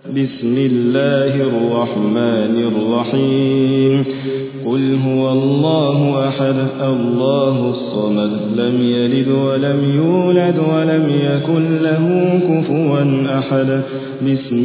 بسم الله الرحمن الرحيم قل هو الله أحد الله الصمد لم يلد ولم يولد ولم يكن له كفوا أحد